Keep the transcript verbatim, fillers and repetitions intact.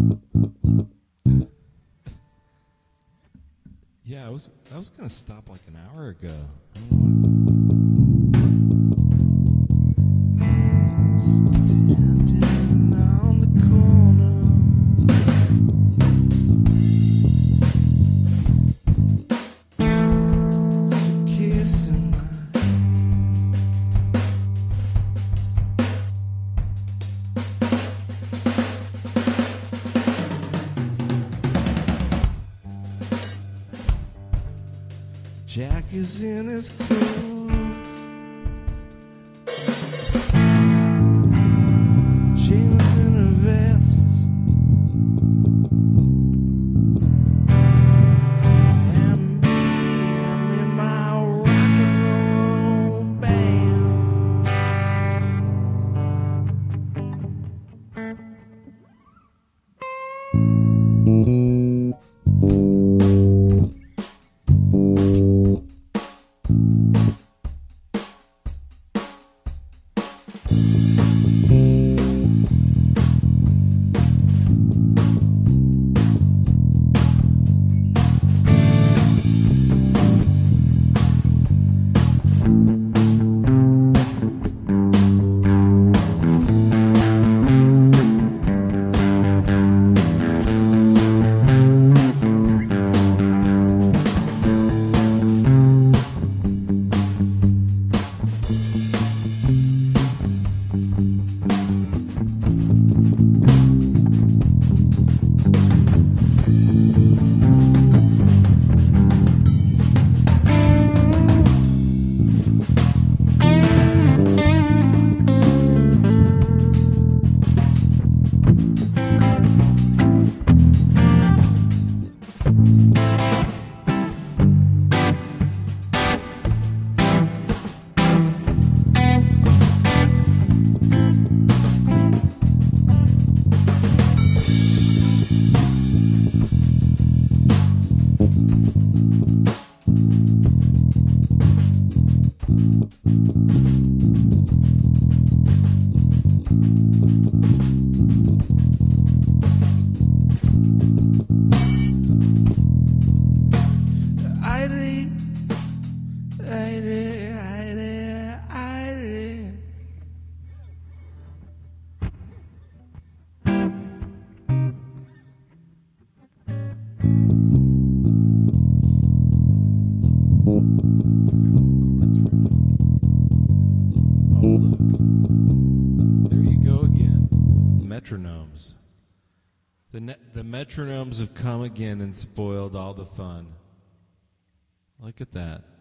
Yeah, I was I was gonna stop like an hour ago. Standing on the corner, suitcase in my Jack is in his coat, James in her vest. And me, I'm in my rock and roll band. Metronomes. The, ne- the metronomes have come again and spoiled all the fun. Look at that.